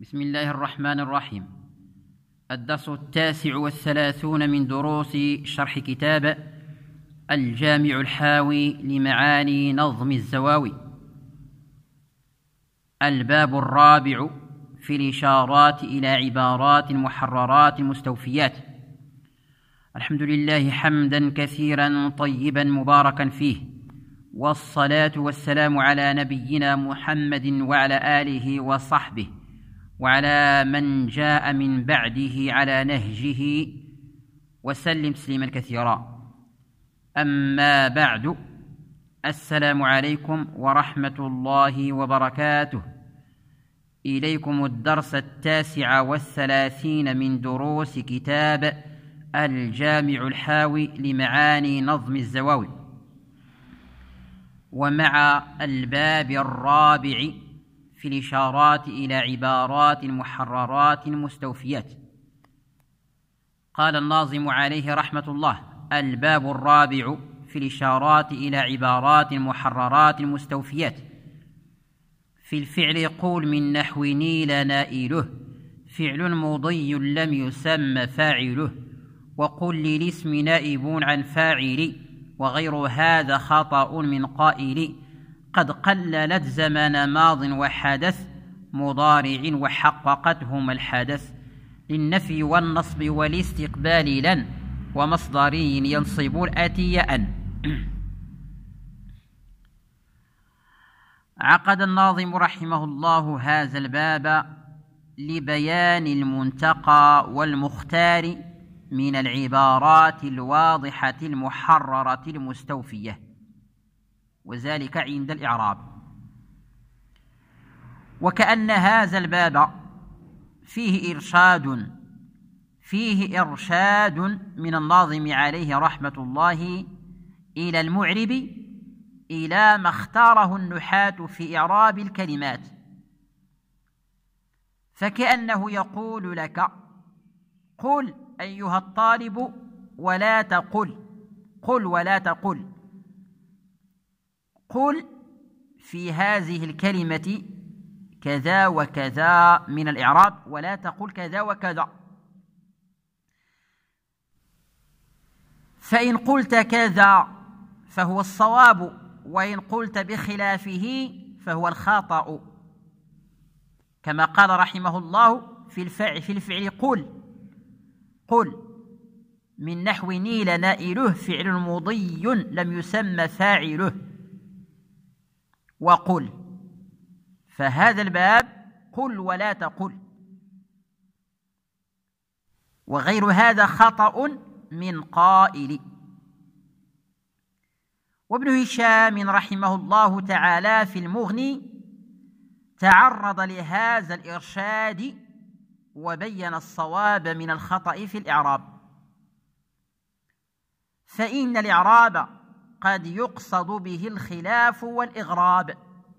بسم الله الرحمن الرحيم. الدرس 39 من دروس شرح كتاب الجامع الحاوي لمعاني نظم الزواوي. الباب الرابع في الإشارات إلى عبارات محررات مستوفيات. الحمد لله حمدا كثيرا طيبا مباركا فيه، والصلاة والسلام على نبينا محمد وعلى آله وصحبه وعلى من جاء من بعده على نهجه وسلم تسليما كثيرا. أما بعد، السلام عليكم ورحمة الله وبركاته. إليكم الدرس 39 من دروس كتاب الجامع الحاوي لمعاني نظم الزواوي، ومع الباب الرابع في الإشارات إلى عبارات محررات مستوفيات. قال الناظم عليه رحمة الله: الباب الرابع في الإشارات إلى عبارات محررات مستوفيات. في الفعل قول من نحو نيل نائله، فعل مضي لم يسمى فاعله، وقل للاسم نائب عن فاعل، وغير هذا خطأ من قائل. قد قللت زمن ماض وحدث، مضارع وحققتهما الحدث، للنفي والنصب والاستقبال لن، ومصدري ينصب الآتي أن. عقد الناظم رحمه الله هذا الباب لبيان المنتقى والمختار من العبارات الواضحة المحررة المستوفية، وذلك عند الإعراب. وكأن هذا الباب فيه إرشاد من الناظم عليه رحمة الله إلى المعرب إلى ما اختاره النحاة في إعراب الكلمات، فكأنه يقول لك: قل أيها الطالب ولا تقل، قل ولا تقل، قل في هذه الكلمة كذا وكذا من الإعراب، ولا تقل كذا وكذا. فإن قلت كذا فهو الصواب، وإن قلت بخلافه فهو الخطأ، كما قال رحمه الله في الفعل قل من نحو نيل نائله، فعل مضي لم يسمى فاعله، وقل. فهذا الباب قل ولا تقل، وغير هذا خطأ من قائل. وابن هشام رحمه الله تعالى في المغني تعرض لهذا الإرشاد وبين الصواب من الخطأ في الإعراب. فإن الإعراب قد يقصد به الخلاف والإغراب،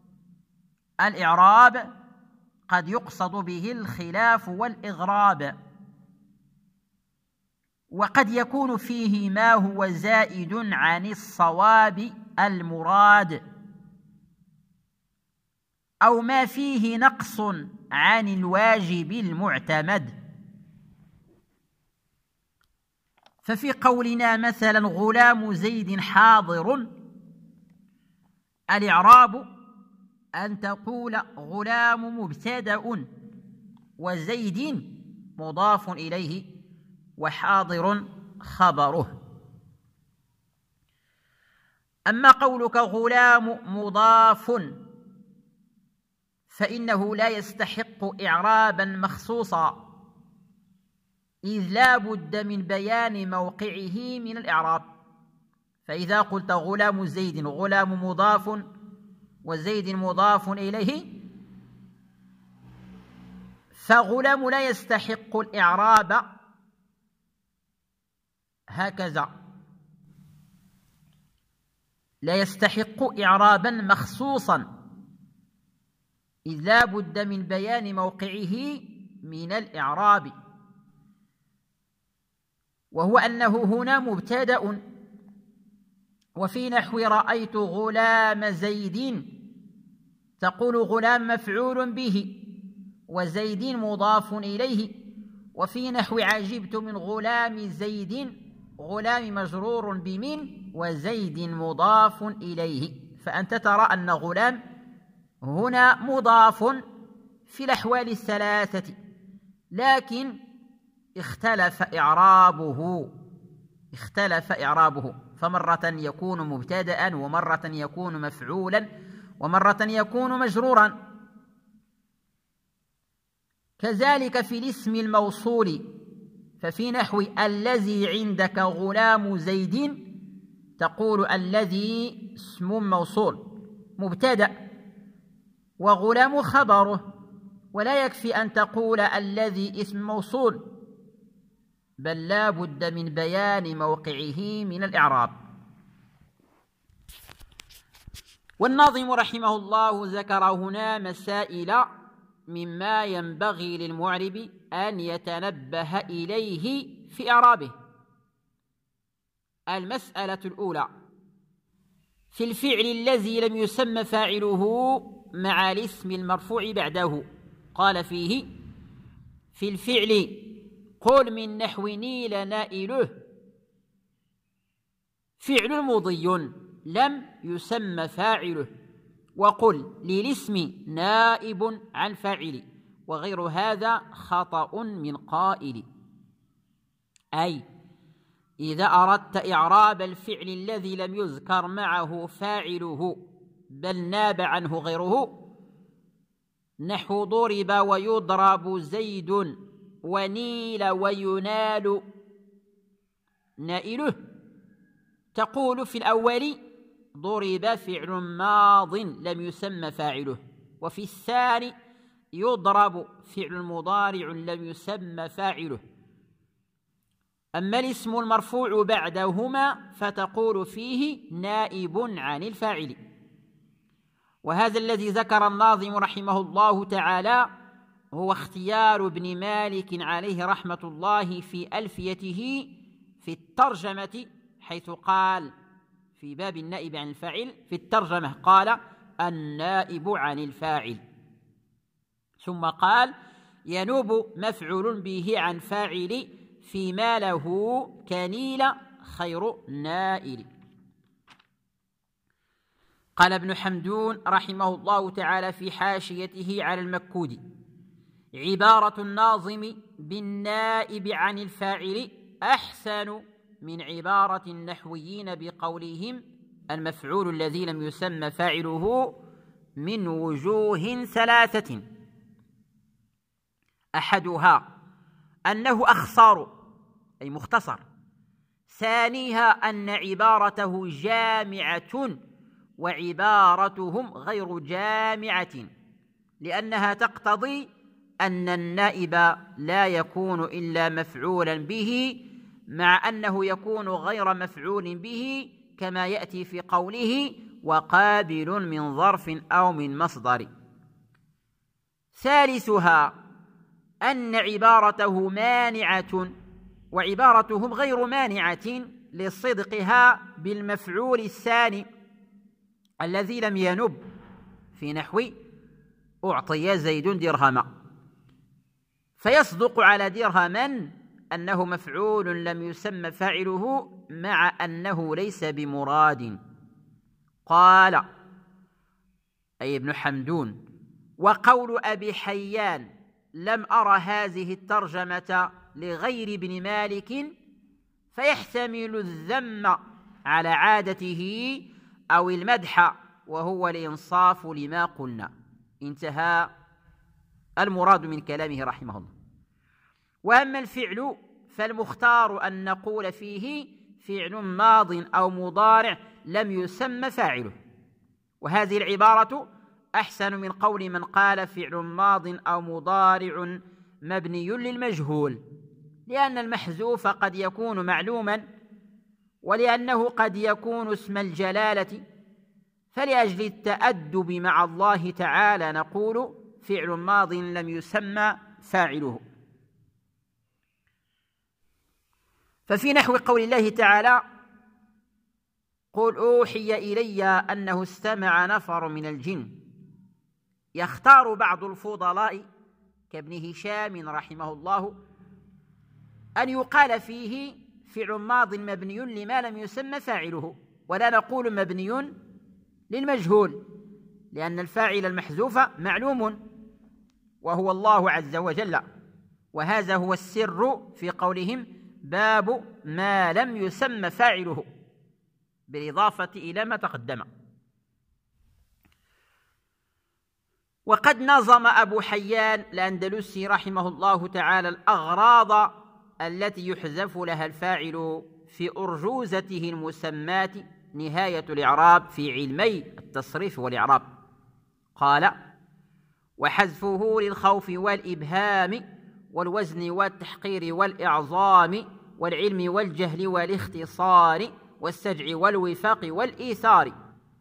الإعراب قد يقصد به الخلاف والإغراب، وقد يكون فيه ما هو زائد عن الصواب المراد، أو ما فيه نقص عن الواجب المعتمد. ففي قولنا مثلا غلام زيد حاضر، الإعراب أن تقول غلام مبتدأ وزيد مضاف إليه وحاضر خبره. أما قولك غلام مضاف فإنه لا يستحق إعرابا مخصوصا، إذ لا بد من بيان موقعه من الإعراب. فإذا قلت غلام زيد، غلام مضاف وزيد مضاف إليه، فغلام لا يستحق الإعراب هكذا، لا يستحق إعرابا مخصوصا، إذ لا بد من بيان موقعه من الإعراب، وهو أنه هنا مبتدأ. وفي نحو رأيت غلام زيد تقول غلام مفعول به، وزيد مضاف إليه. وفي نحو عجبت من غلام زيد، غلام مجرور بمن وزيد مضاف إليه. فأنت ترى أن غلام هنا مضاف في الأحوال الثلاثة، لكن اختلف إعرابه، فمرة يكون مبتدأ، ومرة يكون مفعولا، ومرة يكون مجرورا. كذلك في الاسم الموصول، ففي نحو الذي عندك غلام زيد تقول الذي اسم موصول مبتدأ وغلام خبره، ولا يكفي أن تقول الذي اسم موصول، بل لا بد من بيان موقعه من الإعراب. والناظم رحمه الله ذكر هنا مسائل مما ينبغي للمعرب أن يتنبه إليه في إعرابه. المسألة الأولى: في الفعل الذي لم يسمى فاعله مع الاسم المرفوع بعده. قال فيه: في الفعل قل من نحو نيل نائله، فعل مضي لم يسمى فاعله، وقل للاسم نائب عن فاعل، وغير هذا خطأ من قائل. أي إذا أردت إعراب الفعل الذي لم يذكر معه فاعله بل ناب عنه غيره، نحو ضرب ويضرب زيد ونيل وينال نائله، تقول في الأول ضرب فعل ماض لم يسمى فاعله، وفي الثاني يضرب فعل مضارع لم يسمى فاعله. أما الاسم المرفوع بعدهما فتقول فيه نائب عن الفاعل. وهذا الذي ذكر الناظم رحمه الله تعالى هو اختيار ابن مالك عليه رحمة الله في ألفيته في الترجمة، حيث قال في باب النائب عن الفاعل في الترجمة قال النائب عن الفاعل، ثم قال ينوب مفعول به عن فاعل فيما له كنيل خير نائل. قال ابن حمدون رحمه الله تعالى في حاشيته على المكودي: عبارة الناظم بالنائب عن الفاعل أحسن من عبارة النحويين بقولهم المفعول الذي لم يسمى فاعله من وجوه ثلاثة: أحدها أنه أخصر أي مختصر، ثانيها أن عبارته جامعة وعبارتهم غير جامعة، لأنها تقتضي أن النائب لا يكون إلا مفعولا به، مع أنه يكون غير مفعول به كما يأتي في قوله وقابل من ظرف أو من مصدر. ثالثها أن عبارته مانعة وعبارتهم غير مانعة لصدقها بالمفعول الثاني الذي لم ينب، في نحو أعطي زيد درهما، فيصدق على درهما أنه مفعول لم يسمى فاعله مع أنه ليس بمراد. قال أي ابن حمدون: وقول أبي حيان لم أرى هذه الترجمة لغير ابن مالك فيحتمل الذم على عادته أو المدح، وهو الإنصاف لما قلنا. انتهى المراد من كلامه رحمه الله. وأما الفعل فالمختار أن نقول فيه فعل ماض أو مضارع لم يسمى فاعله، وهذه العبارة أحسن من قول من قال فعل ماض أو مضارع مبني للمجهول، لأن المحذوف قد يكون معلوما، ولأنه قد يكون اسم الجلالة، فلأجل التأدب مع الله تعالى نقول فعل ماض لم يسمى فاعله. ففي نحو قول الله تعالى: قل أوحي إلي أنه استمع نفر من الجن، يختار بعض الفضلاء كابن هشام رحمه الله أن يقال فيه فعل ماض مبني لما لم يسمى فاعله، ولا نقول مبني للمجهول، لأن الفاعل المحذوف معلوم وهو الله عز وجل. وهذا هو السر في قولهم باب ما لم يسمى فاعله، بالإضافة إلى ما تقدم. وقد نظم أبو حيان الأندلسي رحمه الله تعالى الأغراض التي يحذف لها الفاعل في أرجوزته المسماة نهاية الإعراب في علمي التصريف والإعراب. قال: وحذفه للخوف والإبهام والوزن والتحقير والإعظام والعلم والجهل والاختصار والسجع والوفاق والإيثار.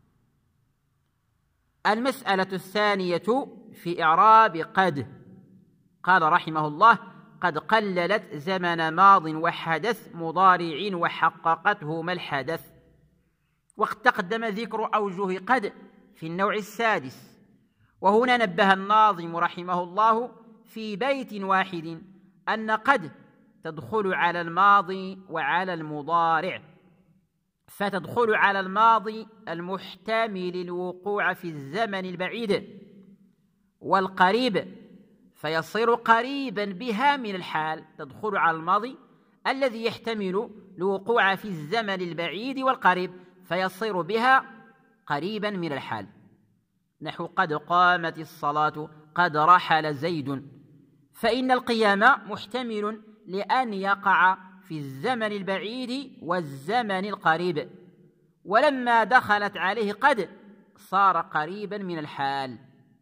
المسألة الثانية في إعراب قد. قال رحمه الله: قد قللت زمن ماض وحدث مضارع وحققته ما الحدث. وقد تقدم ذكر أوجه قد في النوع السادس، وهنا نبه الناظم رحمه الله في بيت واحد أن قد تدخل على الماضي وعلى المضارع، فتدخل على الماضي المحتمل للوقوع في الزمن البعيد والقريب فيصير قريبا بها من الحال. تدخل على الماضي الذي يحتمل الوقوع في الزمن البعيد والقريب فيصير بها قريبا من الحال، نحو قد قامت الصلاة، قد رحل زيد، فإن القيام محتمل لأن يقع في الزمن البعيد والزمن القريب، ولما دخلت عليه قد صار قريبا من الحال.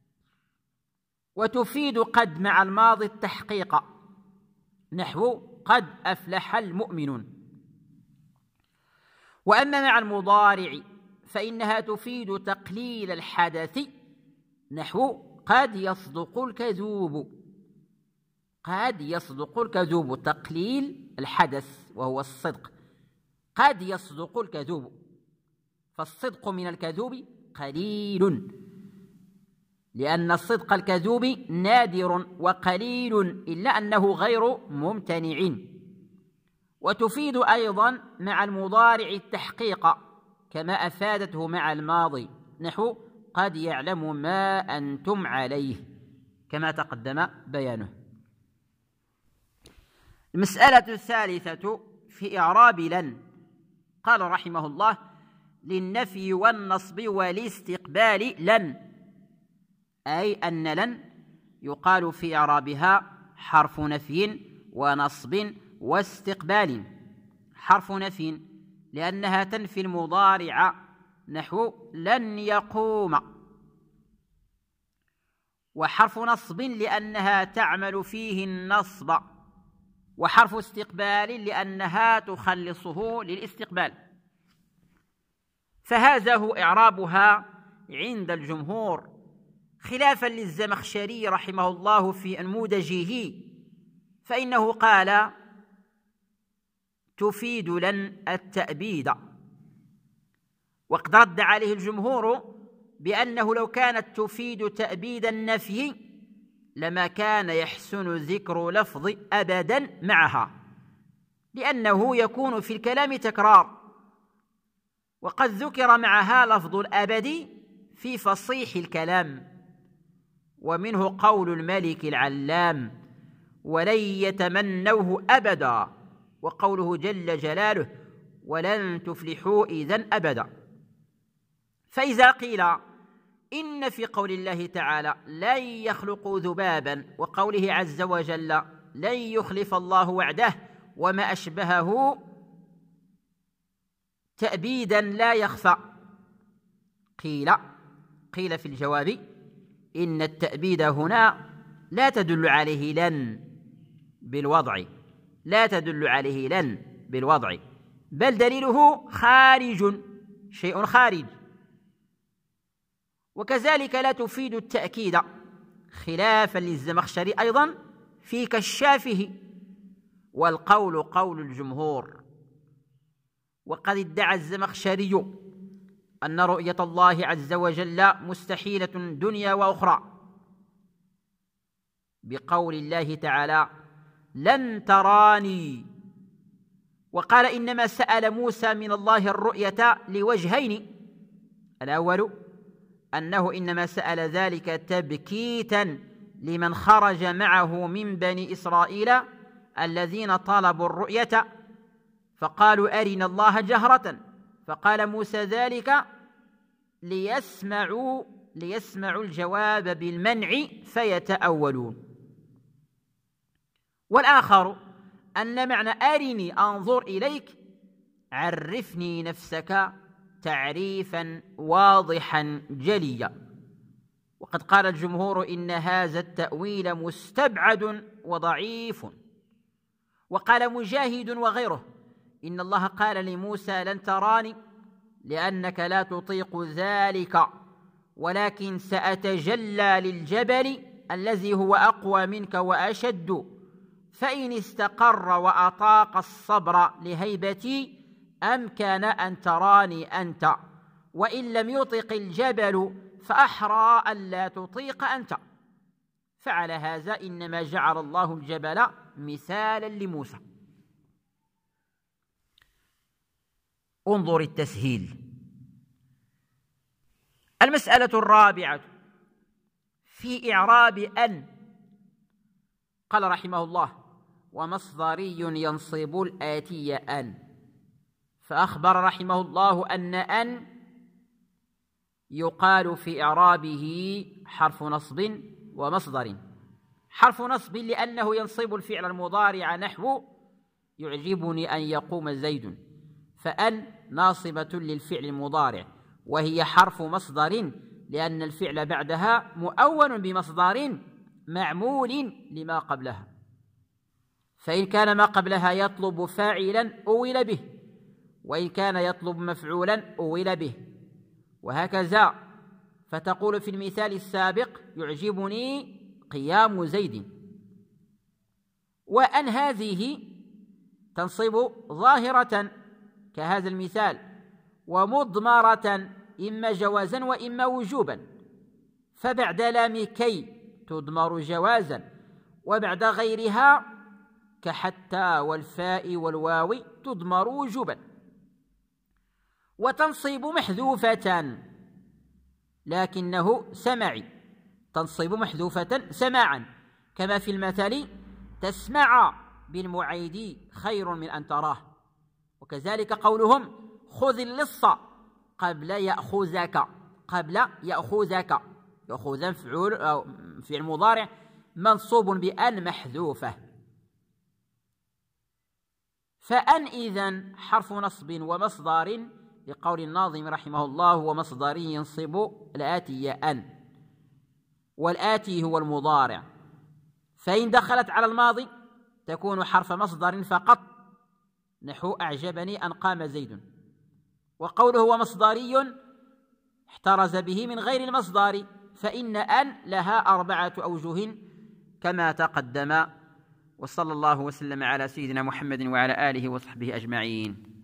وتفيد قد مع الماضي التحقيق، نحو قد أفلح المؤمنون. وأما مع المضارع فإنها تفيد تقليل الحدث، نحو قد يصدق الكذوب. قد يصدق الكذوب، تقليل الحدث وهو الصدق. قد يصدق الكذوب، فالصدق من الكذوب قليل، لأن الصدق الكذوب نادر وقليل إلا أنه غير ممتنع. وتفيد أيضا مع المضارع التحقيق كما أفادته مع الماضي، نحو قد يعلم ما أنتم عليه، كما تقدم بيانه. المسألة الثالثة في إعراب لن. قال رحمه الله: للنفي والنصب والاستقبال لن، أي أن لن يقال في إعرابها حرف نفي ونصب واستقبال. حرف نفي لأنها تنفي المضارع، نحو لن يقوم. وحرف نصب لأنها تعمل فيه النصب. وحرف استقبال لأنها تخلصه للاستقبال. فهذا هو إعرابها عند الجمهور، خلافا للزمخشري رحمه الله في أنموذجه، فإنه قال: تفيد لن التأبيد. وقد رد عليه الجمهور بأنه لو كانت تفيد تأبيد النفي لما كان يحسن ذكر لفظ أبدا معها، لأنه يكون في الكلام تكرار، وقد ذكر معها لفظ الأبد في فصيح الكلام، ومنه قول الملك العلام: ولن يتمنوه أبدا، وقوله جل جلاله: ولن تفلحوا إذن أبدا. فإذا قيل إن في قول الله تعالى لن يخلقوا ذبابا، وقوله عز وجل لن يخلف الله وعده، وما أشبهه تأبيدا لا يخفى، قيل في الجواب إن التأبيد هنا لا تدل عليه لن بالوضع، لا تدل عليه لن بالوضع، بل دليله خارج، شيء خارج. وكذلك لا تفيد التأكيد، خلافا للزمخشري أيضا في كشافه، والقول قول الجمهور. وقد ادعى الزمخشري أن رؤية الله عز وجل مستحيلة دنيا وأخرى، بقول الله تعالى لن تراني، وقال إنما سأل موسى من الله الرؤية لوجهين: الأول أنه إنما سأل ذلك تبكيتا لمن خرج معه من بني إسرائيل الذين طلبوا الرؤية فقالوا أرنا الله جهرة، فقال موسى ذلك ليسمعوا الجواب بالمنع فيتأولون. والآخر أن معنى أرني أنظر إليك عرفني نفسك تعريفا واضحا جليا. وقد قال الجمهور إن هذا التأويل مستبعد وضعيف. وقال مجاهد وغيره إن الله قال لموسى لن تراني لأنك لا تطيق ذلك، ولكن سأتجلى للجبل الذي هو أقوى منك وأشد، فإن استقر وأطاق الصبر لهيبتي أمكن أن تراني أنت، وإن لم يطق الجبل فأحرى ألا تطيق أنت. فعلى هذا إنما جعل الله الجبل مثالا لموسى. انظر التسهيل. المسألة الرابعة في إعراب أن. قال رحمه الله ومصدري ينصب الآتي أن، فأخبر رحمه الله أن يقال في إعرابه حرف نصب ومصدر. حرف نصب لأنه ينصب الفعل المضارع نحو يعجبني أن يقوم زيد، فأن ناصبة للفعل المضارع، وهي حرف مصدر لأن الفعل بعدها مؤول بمصدر معمول لما قبلها، فإن كان ما قبلها يطلب فاعلا أول به، وإن كان يطلب مفعولا أول به، وهكذا. فتقول في المثال السابق يعجبني قيام زيد، وأن هذه تنصب ظاهرة كهذا المثال، ومضمرة إما جوازا وإما وجوبا، فبعد لام كي تضمر جوازا، وبعد غيرها كحتى والفاء والواو تضمر وجوبا. وتنصب محذوفة لكنه سمعي، تنصب محذوفة سماعا، كما في المثل تسمع بالمعيد خير من أن تراه. وكذلك قولهم خذ اللص قبل يأخذك، قبل يأخذك، يأخذ فعل مضارع منصوب بأن محذوفة. فأن إذن حرف نصب ومصدر لقول الناظم رحمه الله ومصدري ينصب الآتي أن، والآتي هو المضارع، فإن دخلت على الماضي تكون حرف مصدر فقط نحو أعجبني أن قام زيد. وقوله هو مصدري احترز به من غير المصدر، فإن أن لها 4 أوجه كما تقدم. وصلى الله وسلم على سيدنا محمد وعلى آله وصحبه أجمعين.